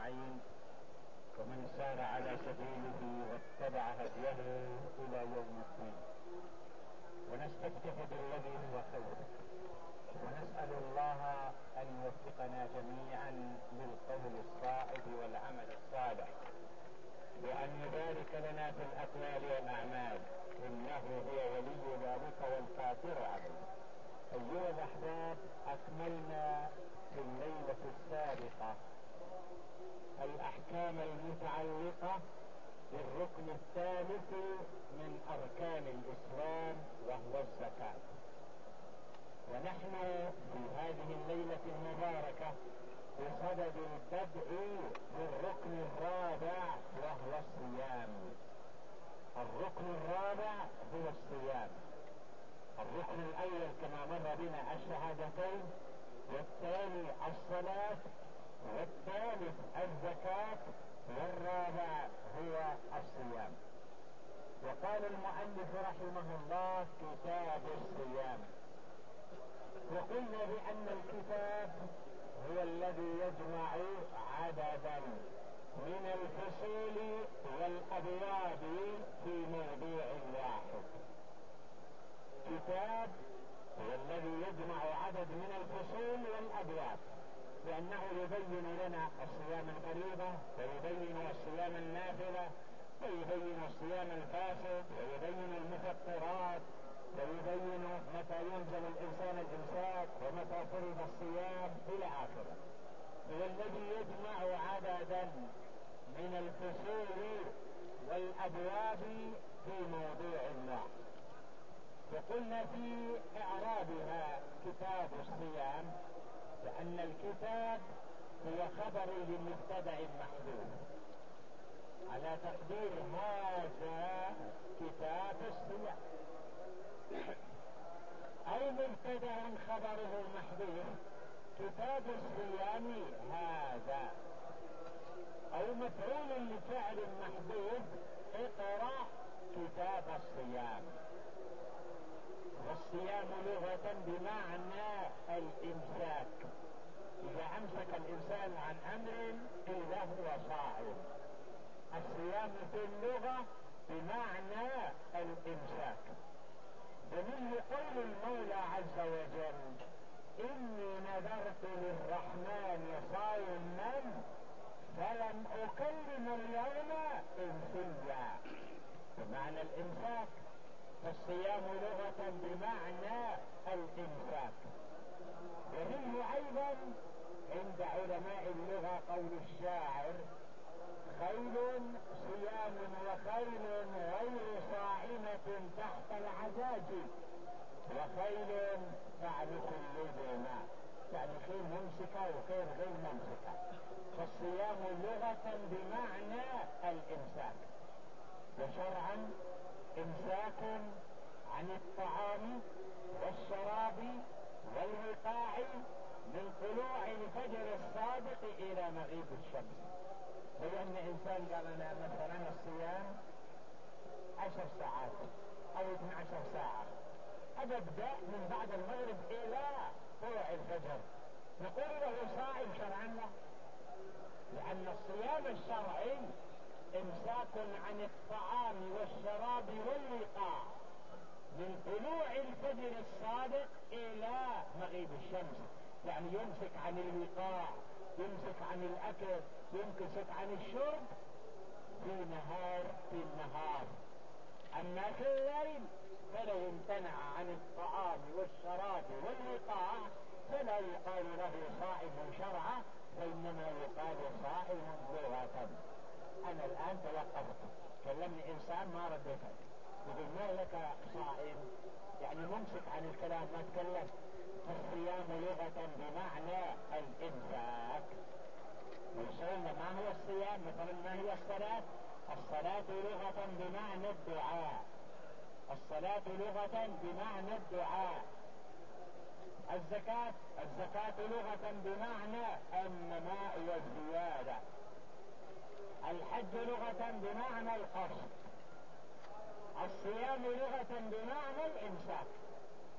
أجمعين، ومن سار على سبيله واتبع هديه إلى يوم الدين. ونستفتح بالذي هو خير، ونسأل الله أن يوفقنا جميعا للقول الصائب والعمل الصالح، وأن يبارك لنا في الأقوال والأعمال، إنه هو ولي ذلك والقادر عليه. أيها الأحباب، أكملنا في الليلة السابقة الأحكام المتعلقة بالركن الثالث من أركان الإسلام وهو الزكاة، ونحن في هذه الليلة المباركة بصدد البدء بالركن الرابع وهو الصيام. الركن الرابع هو الصيام. الركن الأول كما مر بنا الشهادتين، والثاني الصلاة، والثالث الزكاة، والرابع هو الصيام. وقال المؤلف رحمه الله كتاب الصيام، وقلنا بأن الكتاب هو الذي يجمع عددا من الفصول والأبواب في موضوع واحد. كتاب هو الذي يجمع عدد من الفصول والأبواب، لأنه يبين لنا الصيام الفريضة، ويبين الصيام النافلة، ويبين الصيام الفاسد، ويبين المفطرات، ويبين متى يلزم الإنسان الإمساك ومتى فرض الصيام إلى آخره. هو الذي يجمع عددا من الفصول والأبواب في موضوع واحد. وقلنا في إعرابها كتاب الصيام لأن الكتاب هو خبر لمبتدأ محذوف، على تقدير هذا كتاب الصيام، أو مبتدأ خبره محذوف كتاب الصيام هذا، أو مفعول لفعل محذوف اقرأ كتاب الصيام. والصيام لغة بمعنى الإمساك، إذا أمسك الإنسان عن أمر قيل هو صائم. الصيام في اللغة بمعنى الإمساك. ومنه قول المولى عز وجل: إني نذرت للرحمن صوما فلن أكلم اليوم إنسيا، بمعنى الإمساك. فالصيام لغة بمعنى الإمساك. ومنه أيضا عند علماء اللغة قول الشاعر: خيل صيام وخيل غير صائمة تحت العجاج، وخيل تعرف اللزوم، يعني خيل ممسكة وخيل غير ممسكة. فالصيام لغة بمعنى الإمساك، وشرعا إمساك عن الطعام والشراب والوقاع من طلوع الفجر الصادق إلى مغيب الشمس. لأن إنسان قال أنا مثلا الصيام 10 ساعات أو 12 ساعة، أبدأ من بعد المغرب إلى طلوع الفجر، نقول له صائم شرعا له، لأن الصيام الشرعي إمساك عن الطعام والشراب والوقاع من طلوع الفجر الصادق إلى مغيب الشمس، يعني يمسك عن الوقاع، يمسك عن الأكل، يمسك عن الشرب في النهار. أما في الليل فلو امتنع عن الطعام والشراب والوقاع فلا يقال له صائم شرعا، وإنما يقال صائم لغة. أنا الآن توقفت، كلمني إنسان ما رديت، يقول ما لك صائم، يعني ممسك عن الكلام ما تكلم. الصيام لغة بمعنى الإمساك. وسألنا ما هو الصيام؟ مثلا ما هي الصلاة؟ الصلاة لغة بمعنى الدعاء. الصلاة لغة بمعنى الدعاء. الزكاة لغة بمعنى النماء والزيادة. الحج لغة بمعنى القصد. الصيام لغة بمعنى الإمساك.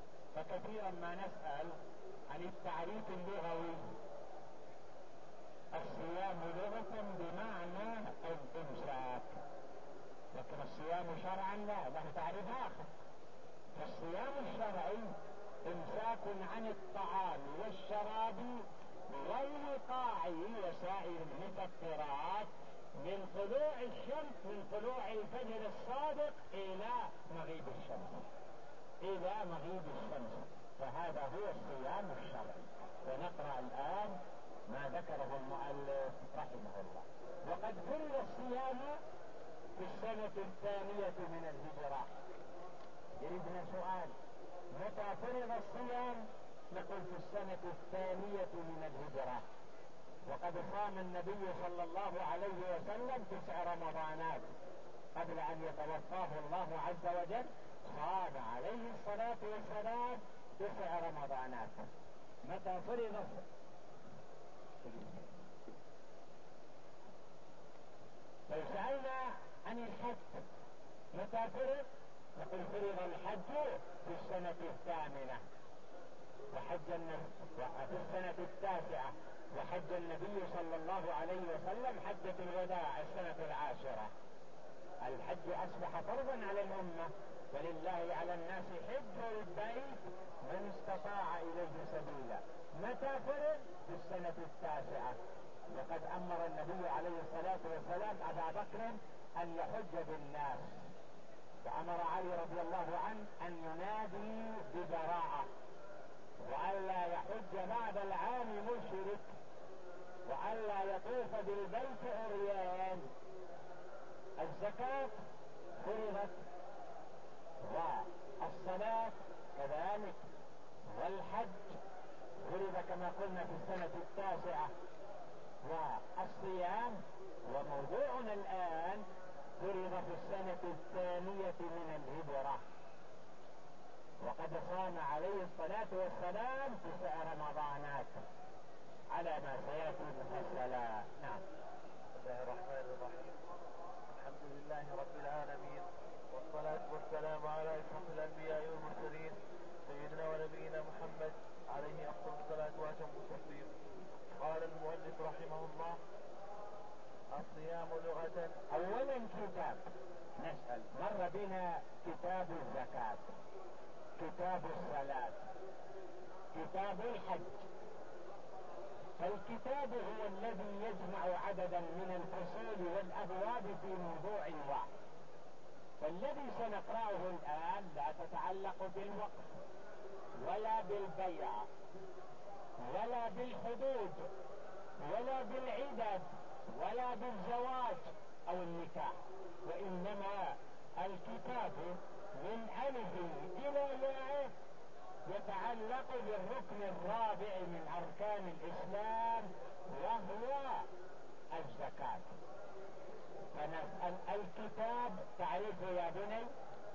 فكثيرا ما نسأل عن التعريف اللغوي الصيام لغة بمعنى الإمساك، لكن الصيام شرعا له تعريف آخر. فالصيام الشرعي إمساك عن الطعام والشراب والوقاع وسائر المفطرات من طلوع الشمس، من طلوع الفجر الصادق إلى مغيب الشمس، إلى مغيب الشمس. فهذا هو الصيام الشرعي. ونقرأ الآن ما ذكره المؤلف رحمه الله. وقد فرض الصيام في السنة الثانية من الهجرة. يريدنا سؤال: متى فرض الصيام؟ نقول في السنة الثانية من الهجرة. وقد صام النبي صلى الله عليه وسلم 9 رمضانات قبل أن يتوفاه الله عز وجل. صام عليه الصلاة والسلام 9 رمضانات. متى فرض؟ لو سألنا عن الحج متى فرض؟ نقول فرض الحج في السنة الثامنة في السنة التاسعة، وحج النبي صلى الله عليه وسلم حجة الوداع السنة 10. الحج أصبح فرضا على الأمة، ولله على الناس حج البيت من استطاع إليه سبيلا. متى فرض؟ في السنة التاسعة. وقد أمر النبي عليه الصلاة والسلام أبا بكر أن يحج بالناس، وأمر علي رضي الله عنه أن ينادي ببراءة، وألا يحج بعد العام مشرك، وألا يطوف بالبيت عريان. الزكاة فرضت، والصلاة كذلك، والحج فرض كما قلنا في السنة التاسعة، والصيام وموضوعنا الآن فرض في السنة الثانية من الهجرة. وقد صام عليه الصلاة والسلام 9 رمضانات على ما سيأتي مفصلا. نعم. بسم الله الرحمن الرحيم. الحمد لله رب العالمين، والصلاة والسلام على أشرف الأنبياء والمرسلين سيدنا ونبينا محمد عليه أفضل الصلاة وأتم التسليم. قال المؤلف رحمه الله: الصيام لغة. أولا كتاب نسأل، مر بنا كتاب الزكاة، كتاب الصلاة، كتاب الحج. فالكتاب هو الذي يجمع عددا من الفصول والأبواب في موضوع واحد. فالذي سنقرأه الآن لا تتعلق بالوقف ولا بالبيع ولا بالحدود ولا بالعدد ولا بالزواج أو النكاح، وإنما الكتاب من ألفه إلى ياءه يتعلق بالركن الرابع من أركان الإسلام، وهو الزكاة. فنسأل الكتاب تعريفه يا بني؟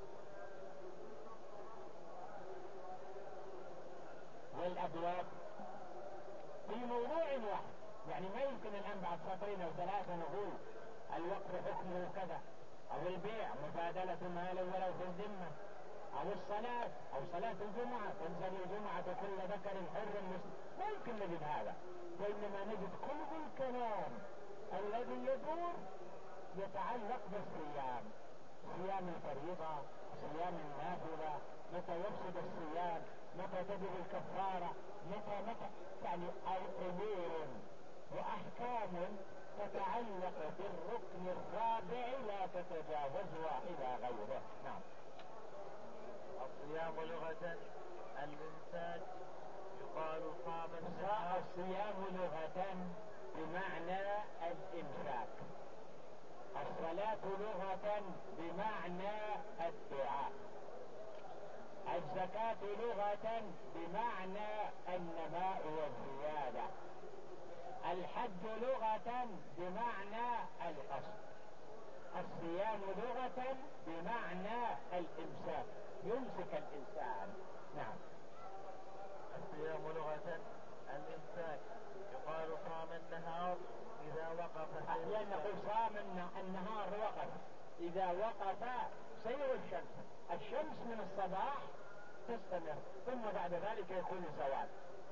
والأبواب في موضوع واحد، يعني ما يمكن الآن بعد سطرين أو 3 نقول الوقف حكمه كذا، أو البيع مبادلة مال ولو في الذمة، أو الصلاة أو صلاة الجمعة تنزل الجمعة كل ذكر حر مسلم. ما يمكن نجد هذا، وإنما نجد كل الكلام الذي يدور يتعلق بالصيام، صيام الفريضة، صيام النافلة، متى يفسد الصيام، متى تجب الكفارة، متى يعني أمور وأحكام تتعلق بالركن الرابع لا تتجاوزها إلى غيره. نعم. الصيام لغة الإمساك، يقال صام النهار. الصيام لغة بمعنى الإمساك، الصلاة لغة بمعنى الدعاء، الزكاة لغة بمعنى النماء والزيادة، الحج لغة بمعنى القصد، الصيام لغة بمعنى الإمساك، يمسك الإنسان. نعم. الصيام لغة الإمساك، يقال صام النهار إذا وقف سير. أحيانا نقول صام النهار وقف إذا وقف سير الشمس. الشمس من الصباح تستمر، ثم بعد ذلك يكون زوال.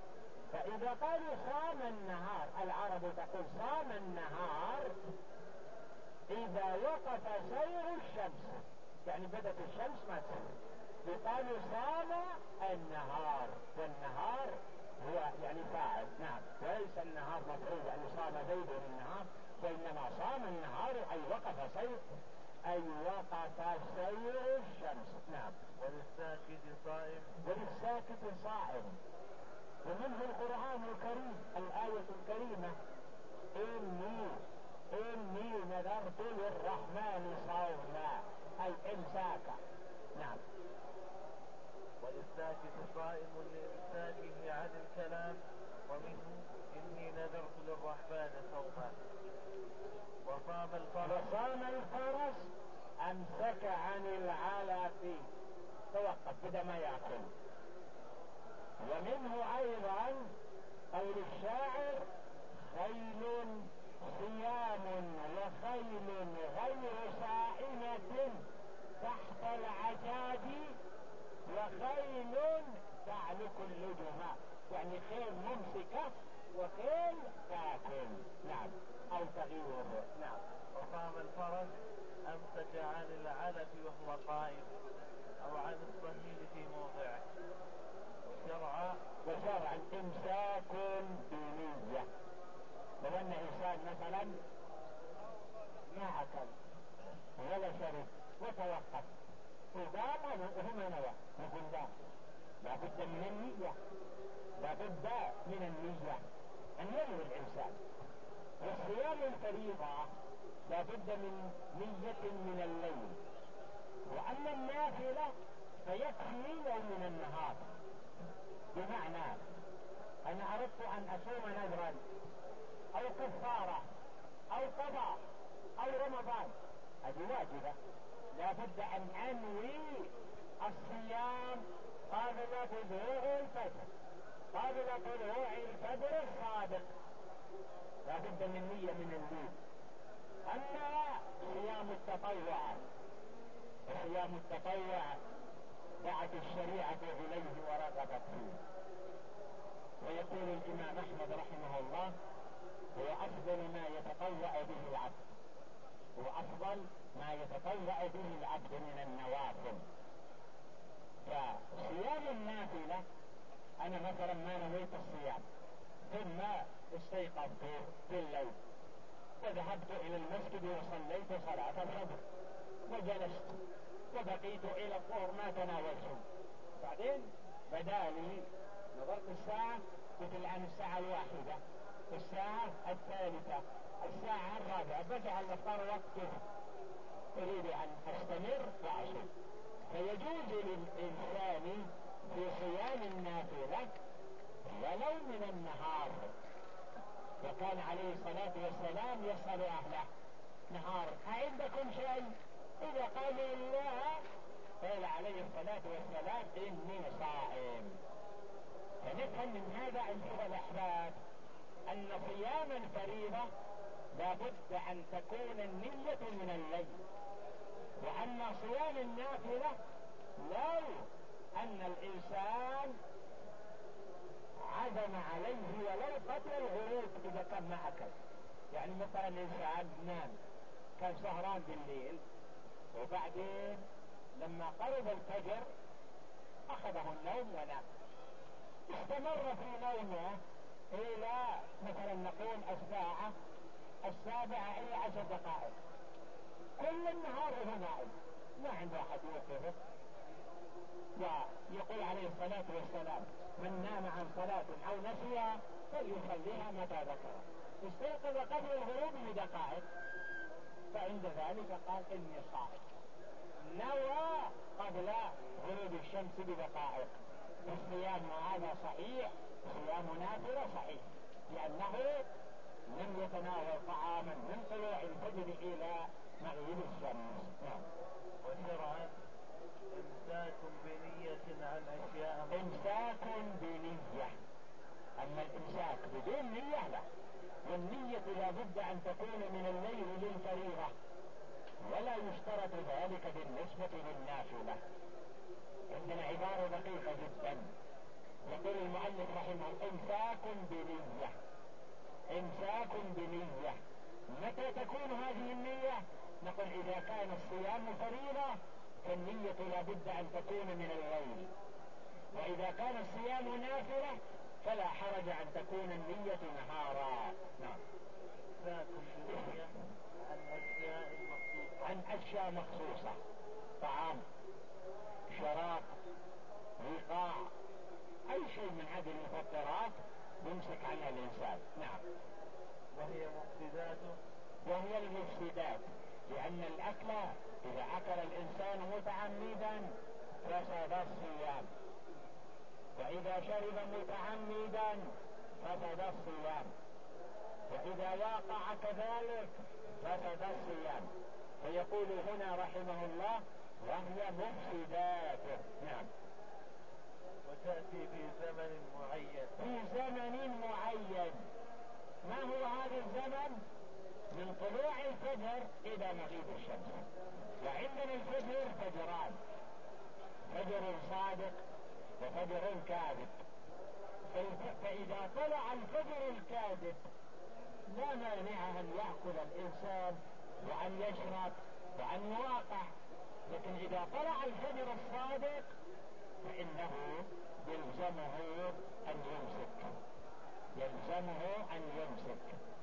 فإذا قالوا صام النهار، العرب تقول صام النهار إذا وقف سير الشمس، يعني بدت الشمس ما تسير، يقال صام النهار، والنهار هو يعني فاعل، نعم، وليس النهار مفعول يعني صام زيد النهار، وإنما صام النهار أي وقف سير، أي وقف سير الشمس، نعم. وللساكت صائم. وللساكت صائم. ومنه القرآن الكريم الآية الكريمة إني نذرت للرحمن صوما، أي إمساكا، نعم. وللساكت صائم لإمساكه عن الكلام، ومنه إني نذرت للرحمن صوما. وصام الفرس أمسك عن العلف، توقف بدأ ما يأكل. ومنه أيضا قول الشاعر خيل صيام وخيل غير سائمة تحت العجاج وخيل تعلق اللجمة، يعني خيل ممسكة وخيل تاكل، نعم، أو تغير، نعم. وصام الفرس أمسك عن العلف وهو قائم، أو عن الصهيل في موضعه. وشرعا إمساك بنية. لو أن إنسان مثلا ما أكل ولا شرب وتوقف وقام وهو نوى، نقول لا بد من النية، لا بد من النية أن ينوي الإنسان. والصيام الفريضة لا بد من نية من الليل، وأما النافلة فيكفي يوم من النهار. بمعنى أنا أردت أن أصوم نذرا أو كفارة أو قضاء أو رمضان، هذه واجبة، لا بد أن أنوي الصيام قبل طلوع الفجر، قبل طلوع الفجر الصادق، لا بد من نية من الليل. أما صيام التطوع، صيام التطوع دعت الشريعة إليه ورغبت فيه. ويقول الإمام أحمد رحمه الله هو أفضل ما يتطوع به العبد، هو أفضل ما يتطوع به العبد من النوافل. فصيام النافلة أنا مثلا ما نويت الصيام ثم استيقظت في الليل وذهبت إلى المسجد وصليت صلاة الفجر وجلست وبقيت إلى الظهر ما تناولت، بعدين بدا لي نظرت الساعة قلت الآن الساعة 1، الساعة 3، الساعة 4، بدأ الإفطار وقته، أريد أن أستمر وأصوم. فيجوز للإنسان في صيام النافلة ولو من النهار. وكان عليه الصلاة والسلام يسأل أهله نهار أعندكم شيء؟ إذا قالوا لا قال عليه الصلاة والسلام إني صائم. فنفهم من هذا أيها الأحباب أن صيام الفريضة لا بد أن تكون النية من الليل، وأن صيام النافلة لو أن الإنسان عزم عليه ولو قبل الغروب إذا كان ما أكل، يعني مثلا الإنسان نام كان سهران بالليل وبعدين لما قرب الفجر أخذه النوم ونام، استمر في نومه إلى مثلا نقول الساعة 7 إلى 10 دقائق، كل النهار هو نائم ما عنده أحد يوقفه. ويقول عليه الصلاة والسلام من نام عن صلاة أو نسيها فليصليها متى ذكر، استيقظ قبل الغروب بدقائق، فعند ذلك قال إني صائم، نوى قبل غروب الشمس بدقائق. الصيام هذا صحيح، صيام نافلة صحيح، لأنه لم يتناول طعاما من طلوع الفجر إلى مغيب الشمس. وشرعا إمساك بنية عن أشياء، إمساك بنية، أما الإمساك بدون نية لا، والنية لا بد أن تكون من الليل للفريضة، ولا يشترط ذلك بالنسبة للنافلة. عندنا عبارة دقيقة جدا، يقول المؤلف رحمه إمساك بنية. إمساك بنية. متى تكون هذه النية؟ نقول إذا كان الصيام فريضة فالنية لا بد أن تكون من الليل، وإذا كان الصيام نافلة فلا حرج أن تكون النية نهارا. نعم. إمساك بنية عن أشياء مخصوصة. عن أشياء مخصوصة، طعام، شراب، وقاع، أي شيء من هذه المفطرات يمسك عنها الإنسان. نعم. وهي مفسداته. وهي المفسدات، لأن الأكل إذا أكل الإنسان متعمدا فسد الصيام، وإذا شرب متعمدا فسد الصيام، وإذا واقع كذلك فسد الصيام. فيقول هنا رحمه الله وهي مفسداته. نعم. وتأتي في زمن معين. في زمن معين. ما هو هذا الزمن؟ من طلوع الفجر إلى مغيب الشمس. وعندنا الفجر فجران، فجر صادق وفجر كاذب. فإذا طلع الفجر الكاذب لا مانع أن يأكل الإنسان وأن يشرب وأن يواقع، لكن إذا طلع الفجر الصادق فإنه يلزمه أن يمسك، يلزمه أن يمسك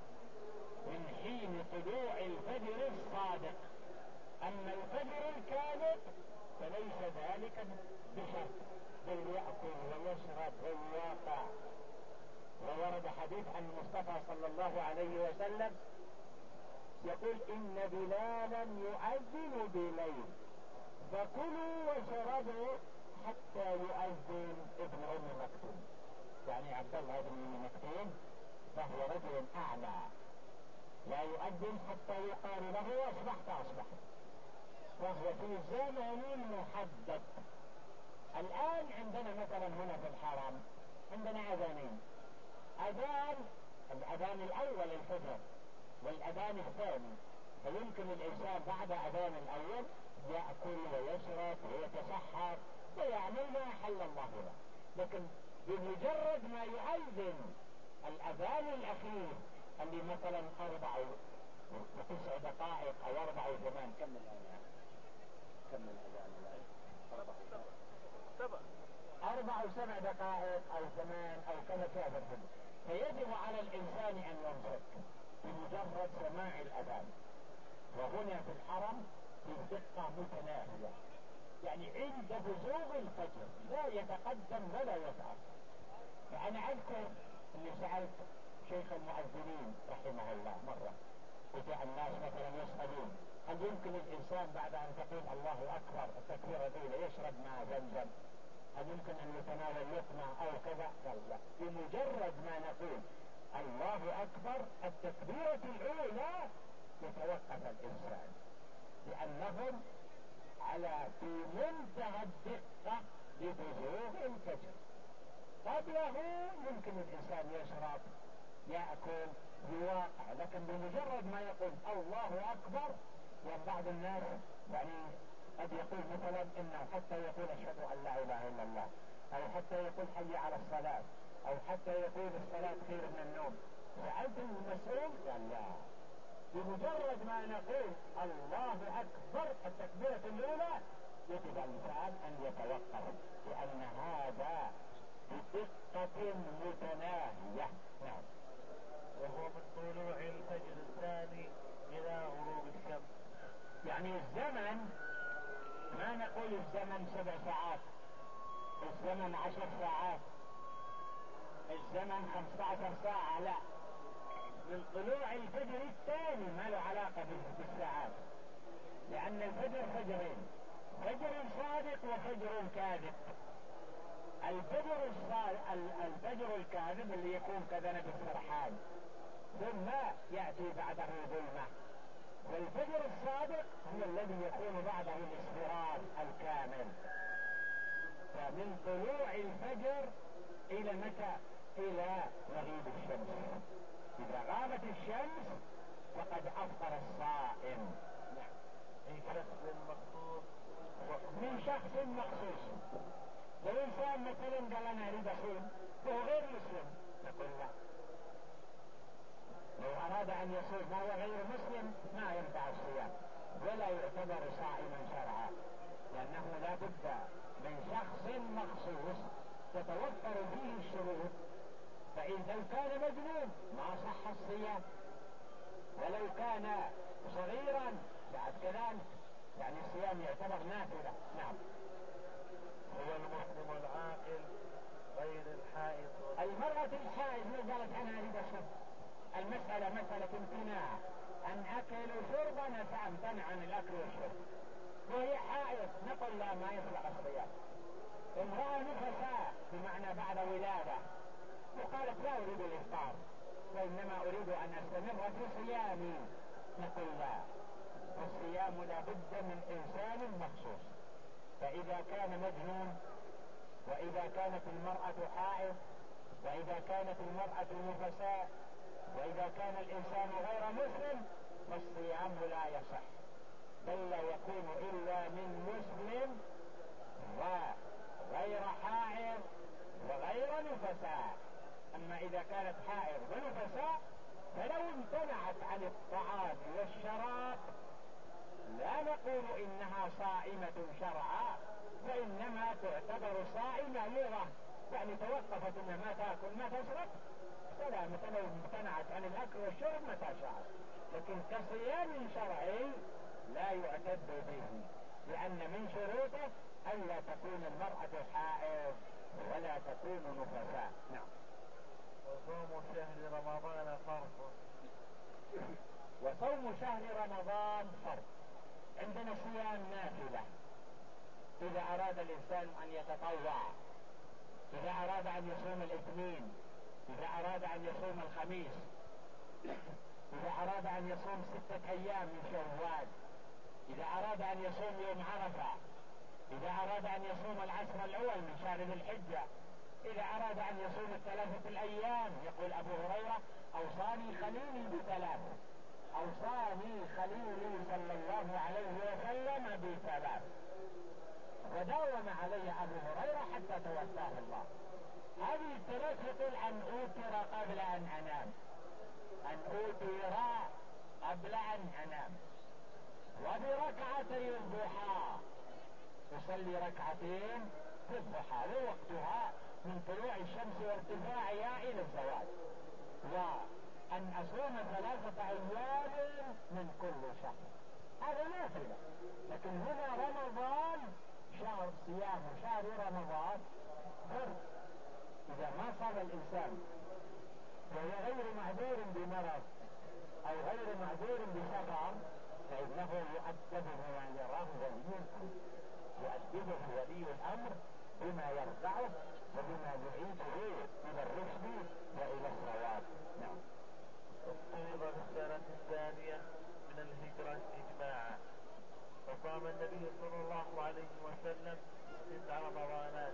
من حين طلوع الفجر الصادق. أما الفجر الكاذب فليس ذلك بشرط، بل يأكل ويشرب ويواقع. وورد حديث عن المصطفى صلى الله عليه وسلم يقول إن بلالا يؤذن بليل فكلوا وشربوا حتى يؤذن ابن أم مكتوم، يعني عبد الله بن أم مكتوم، فهو رجل أعلى لا يؤذن حتى يقال له أصبحت أصبحت، وهو في زمن محدد. الآن عندنا مثلا هنا في الحرم عندنا أذانين، الأذان الأول الفجر والأذان الثاني، فيمكن الإنسان بعد أذان الأول يأكل ويشرب ويتسحر ويعمل ما أحل الله له، لكن بمجرد ما يؤذن الأذان الأخير اللي مثلا 4 و9 دقائق أو 4 و8، كم الآن؟ كم الأذان الآن؟ 4 و7 دقائق أو 8 أو كما كان الفجر، فيجب على الإنسان أن يمسك بمجرد سماع الأذان. وهنا في الحرم بدقة متناهية، يعني عند بزوغ الفجر لا يتقدم ولا يتأخر. فأنا أذكر أني سألت شيخ المؤذنين رحمه الله مرة، وجاء الناس مثلا يسألون هل يمكن الإنسان بعد أن تقول الله أكبر التكبيرة الأولى يشرب ماء زمزم؟ هل يمكن أن يتناول لقمة أو كذا؟ قال لا، بمجرد ما نقول الله أكبر التكبيرة الأولى يتوقف الإنسان، لأنهم في منتهى الدقة لبزوغ الفجر. قبله يمكن الإنسان يشرب يأكل يواقع، لكن بمجرد ما يقول الله أكبر، وبعض الناس يعني قد يقول مثلا إنه حتى يقول أشهد أن لا إله إلا الله، أو حتى يقول حي على الصلاة، أو حتى يقول الصلاة خير من النوم. سألت المسؤول قال لا، بمجرد ما نقول الله أكبر التكبيرة الأولى يجب الإنسان أن يتوقف، لأن هذا بدقة متناهية. نعم. وهو من طلوع الفجر الثاني إلى غروب الشمس. يعني الزمن ما نقول الزمن 7 ساعات، الزمن 10 ساعات، الزمن 15 ساعة، لا، من طلوع الفجر الثاني ما له علاقة بالساعات، لأن الفجر فجرين، فجر صادق وفجر كاذب. الفجر الكاذب اللي يكون كذنب السرحان ثم يأتي بعده ظلمة، والفجر الصادق هو الذي يكون بعده الاصفرار الكامل. فمن طلوع الفجر إلى متى؟ إلى مغيب الشمس. إذا غابت الشمس فقد أفطر الصائم. من شخص مخصوص. من شخص مخصوص، لو إنسان مثلا قال أنا أريد أصوم وهو غير مسلم نقول لا، لو أراد أن يصوم وهو غير مسلم ما ينفع الصيام ولا يعتبر صائما شرعا، لأنه لا بد من شخص مخصوص تتوفر فيه الشروط. فإذا كان مجنون ما صح الصيام، ولو كان صغيرا بعد كذلك، يعني الصيام يعتبر نافلة. نعم. هو المسلم العاقل غير الحائض. المرأة الحائض لو قالت أنا أريد أصوم، المسألة مسألة امتناع عن أكل وشرب، أنا سأمتنع عن الأكل والشرب وهي حائض نقول لا ما يصلح الصيام. امرأة نفساء بمعنى بعد ولادة وقالت لا أريد الإفطار وإنما أريد أن أستمر في صيامي نقول لا، الصيام لا بد من إنسان مخصوص. فإذا كان مجنون، وإذا كانت المرأة حائض، وإذا كانت المرأة نفساء، وإذا كان الإنسان غير مسلم فالصيام لا يصح، بل لا يكون إلا من مسلم وغير حائض وغير نفساء. أما إذا كانت حائض ونفساء فلو امتنعت عن الطعام والشراب لا نقول إنها صائمة شرعا، فإنما تعتبر صائمة لغة، يعني توقفت إنها ما تأكل ما تشرب سلامة، لو امتنعت عن الأكل والشرب متى شاءت، لكن كصيام شرعي لا يعتد به، لأن من شروطه ألا تكون المرأة حائض ولا تكون نفساء. نعم. وصوم شهر رمضان فرض. وصوم شهر رمضان فرض. عندنا صيام نافلة إذا أراد الإنسان أن يتطوع، إذا أراد أن يصوم الاثنين، إذا أراد أن يصوم الخميس، إذا أراد أن يصوم 6 أيام من شوال، إذا أراد أن يصوم يوم عرفة، إذا أراد أن يصوم العشر الأول من شهر ذي الحجة، إذا أراد أن يصوم 3 الأيام. يقول أبو هريرة أوصاني خليلي ب3، أوصاني خليلي صلى الله عليه وسلم ب3، وداوم علي أبو هريرة حتى توفاه الله. هذه ال3 يقول أن أوتر قبل أن أنام، أن أوتر قبل أن أنام، وبركعتي الضحى، أصلي ركعتين في الضحى ووقتها من طلوع الشمس وارتفاعها إلى الزوال، وأن أصوم 3 أيام من كل شهر. هذا نافلة. لكن هنا رمضان شهر صيام شهر رمضان فرض. إذا ما صام الإنسان وهو غير معذور بمرض أو غير معذور بسفر فإنه يؤدب بما يراه ولي الأمر، يؤدبه ولي الأمر بما يرضعه وبما يعيده إلى الرشد وإلى الصواب. نعم. افترض في السنة الثانية من الهجرة إجماعا، فصام النبي صلى الله عليه وسلم 9 رمضانات.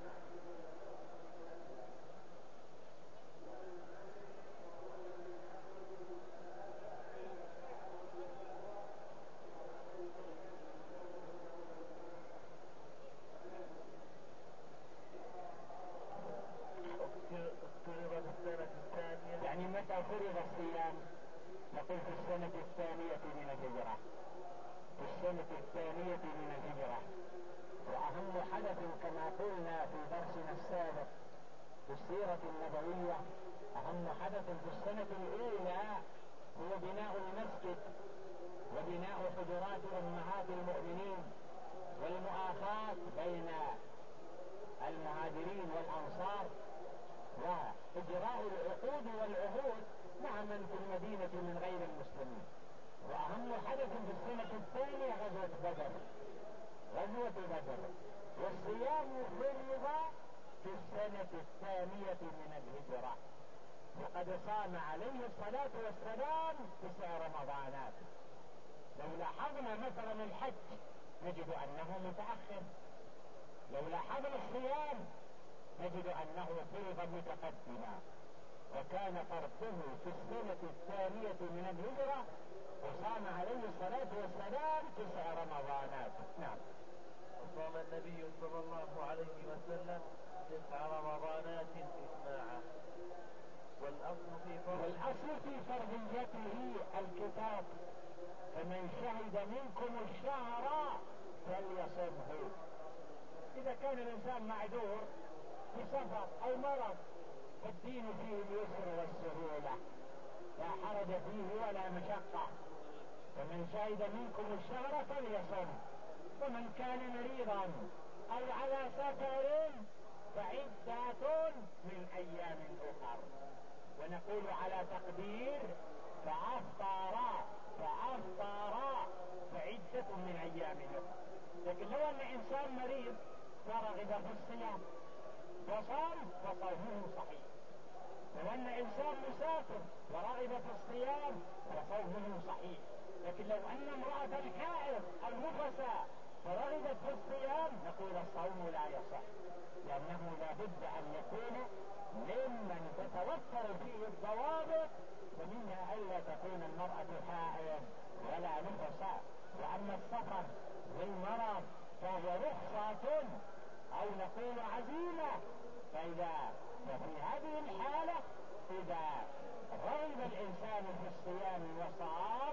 افترض في السنة الثانية، يعني متى فرض الصيام؟ نقول في السنة الثانية من الهجرة، في السنة الثانية من الهجرة. وأهم حدث كما قلنا في درسنا السابق في السيرة النبوية، أهم حدث في السنة الأولى هو بناء المسجد وبناء حجرات أمهات المؤمنين والمؤاخاة بين المهاجرين والأنصار وإجراء العقود والعهود مع من في المدينة من غير المسلمين. وأهم حدث في السنة الثانية غزوة بدر، غزوة بدر. والصيام فرض في السنة الثانية من الهجرة، وقد صام عليه الصلاة والسلام 9 رمضانات. لو لاحظنا مثلا الحج نجد أنه متأخر، لو لاحظنا الصيام نجد أنه فرض متقدما، وكان فرضه في السنة الثانية من الهجرة، وصام عليه الصلاة والسلام 9 رمضانات. نعم. وصام النبي صلى الله عليه عليه وسلم 9 رمضانات إجماعا. والأصل في فرضيته الكتاب، فمن شهد منكم الشهر فليصمه. إذا كان الإنسان معذور بسفر أو مرض فالدين فيه اليسر والسهولة، لا حرج فيه ولا مشقة، فمن شهد منكم الشهر فليصم. ومن كان مريضا أو على سفر فعدة من أيام أخر. ونقول على تقدير فعدة من أيام أخر. لكن لو أن إنسان مريض ورغب في الصيام وصام فصومه صحيح. لو أن إنسان مسافر ورغب في الصيام فصومه صحيح. لكن لو أن امرأة حائض أو نفساء فرغبت في الصيام نقول الصوم لا يصح، لأنه لا بد أن يكون ممن تتوفر فيه الضوابط، ومنها ألا تكون المرأة حائض ولا نفساء. وأما السفر والمرض فهو رخصة أو نقول عزيمة. ففي هذه الحالة إذا رغب الإنسان في الصيام وصام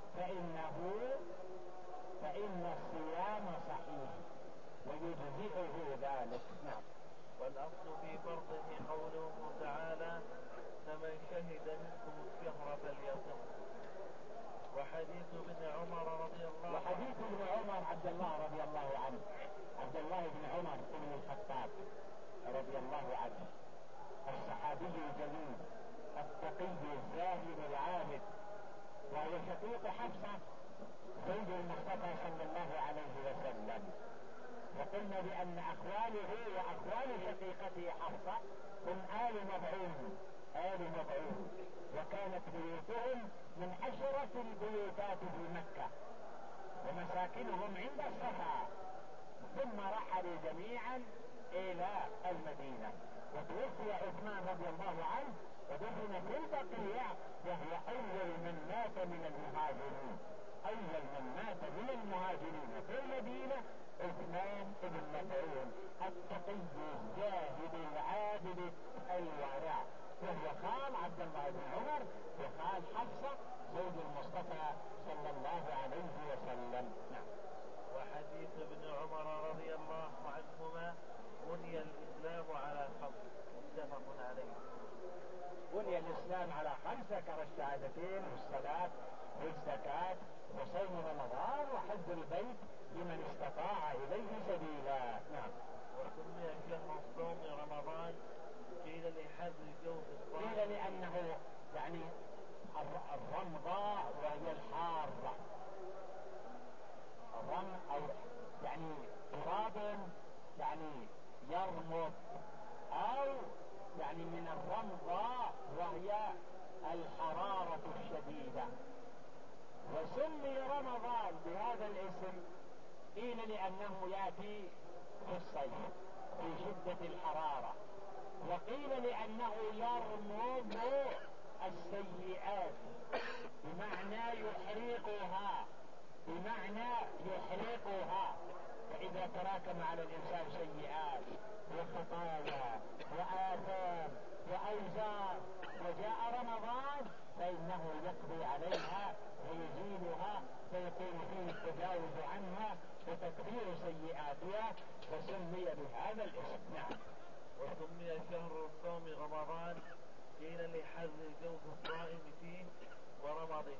فإن الصيام صحيح ويجزئه ذلك. نعم. والأصل في فرضه قوله تعالى فمن شهد منكم الشهر فليصم. وحديث ابن عمر عبد الله رضي الله عنه، عبد الله بن عمر بن الخطاب رضي الله عنه، الصحابي الجليل التقي الزاهد العابد، وهو شقيق حفصة زوج المصطفى صلى الله عليه وسلم. وقلنا بأن أخواله وأخوال شقيقته حفصة هم آل مبعوث، وكانت بيوتهم من أشرف البيوتات في مكة، ومساكنهم عند الصفا، ثم رحلوا جميعا إلى المدينة. وتوفي عثمان رضي الله عنه ودفن في البقيع، وهو أول من مات من المهاجرين في المدينة عثمان بن مظعون التقي الزاهد العابد الورع، وهو خال عبد الله بن عمر وخال حفصة زوج المصطفى صلى الله عليه وسلم. نعم. وحديث ابن عمر رضي الله عنهما بني الإسلام على 5 متفق عليه. بني الإسلام على 5 ذكر الشهادتين والصلاة والزكاة وصوم رمضان وحج البيت لمن استطاع إليه سبيلا. نعم. وسمي شهر الصوم رمضان قيل لحد الجوف الصائم، قيل لأنه يعني الرمضاء وهي الحارة، أو يعني تراب يعني يرمض، أو يعني من الرمضاء وهي الحرارة الشديدة. وسمي رمضان بهذا الاسم قيل لأنه يأتي في الصيف في شدة الحرارة، وقيل لأنه يرمض السيئات بمعنى يحرقها، فإذا تراكم على الإنسان سيئات وخطايا وآثام وأوزار وجاء رمضان فإنه يقضي عليها ويزيلها، فيكون فيه التجاوز عنها وتكفير سيئاتها، فسمي بهذا الاسم. نعم. وسمي شهر الصوم رمضان قيل لحر الجوف الصائم فيه ورمضه.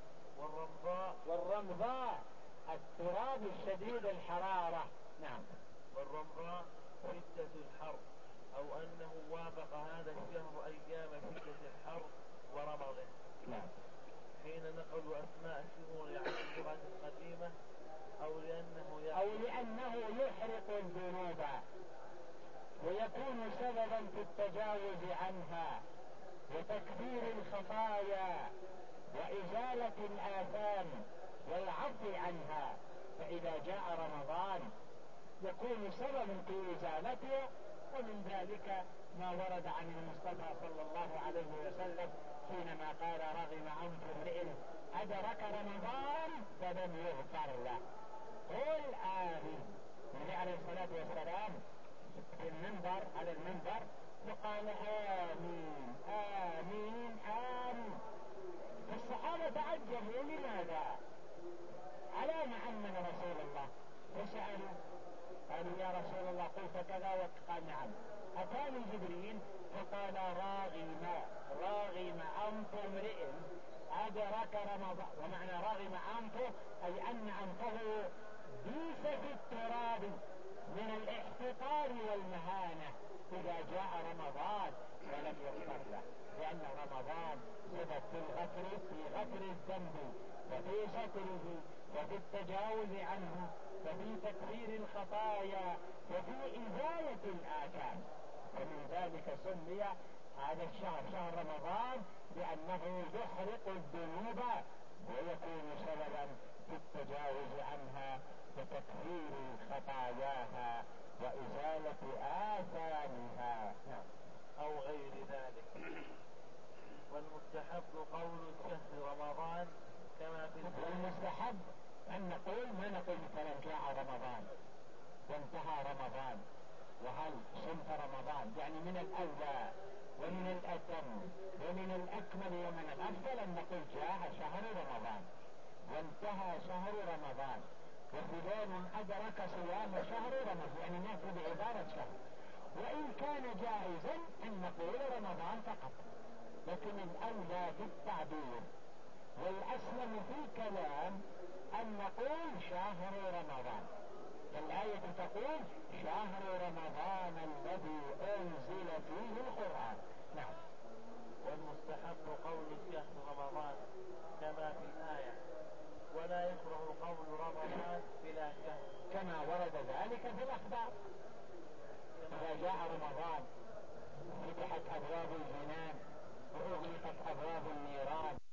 والرمضاء التراب الشديد الحرارة. نعم. والرمضاء شدة الحر، أو أنه وافق هذا الشهر أيام شدة الحر ورمضه. نعم. حين نقلوا أسماء الشهور عن اللغة القديمة، أو لأنه يحرق الذنوب ويكون سببا في التجاوز عنها وتكفير الخطايا وإزالة الآثام والعفو عنها، فإذا جاء رمضان يكون سببا في إزالتها. ومن ذلك ما ورد عن المصطفى صلى الله عليه وسلم حينما قال رغم أنف امرئ أدرك رمضان فلم يغفر له. قل آمين. النبي عليه الصلاة والسلام في المنبر على المنبر وقال آمين آمين آمين. فالصحابة تعجبوا لماذا؟ على ما أمن رسول الله. فسألوا قالوا يا رسول الله قلت كذا وقال نعم. أتاني جبريل فقال راغم أنف امرئ أدرك رمضان. ومعنى راغم أنفه أي أن أنفه ديس في التراب من الاحتقار والمهانة إذا جاء رمضان ولم يغفر له، لأن رمضان سبب في غفر الذنب وفي ستره وفي التجاوز عنه وفي تكفير الخطايا وفي إزالة الآثام. ومن ذلك سمي هذا الشهر شهر رمضان لأنه يحرق الذنوب ويكون سببا في التجاوز عنها وتكفير خطاياها وإزالة آثامها أو غير ذلك. والمستحب قول شهر رمضان كما في والمستحب أن نقول ما نقول مثلا جاء رمضان وانتهى رمضان وهل صمت رمضان، يعني من الأولى ومن الأتم ومن الأكمل ومن الأفضل أن نقول جاء شهر رمضان وانتهى شهر رمضان وفلان أدرك صيام شهر رمضان، يعني نأخذ عبارة شهر. وإن كان جائزا أن نقول رمضان فقط، لكن الأولى بالتعبير والأسلم في الكلام أن نقول شهر رمضان. الآية تقول شهر رمضان الذي أنزل فيه القرآن. نعم. والمستحب قول شهر رمضان كما في الآية، ولا يكره قول رمضان بلا شهر كما ورد ذلك في الأخبار. إذا جاء رمضان فتحت أبواب الجنان وأغلقت أبواب النيران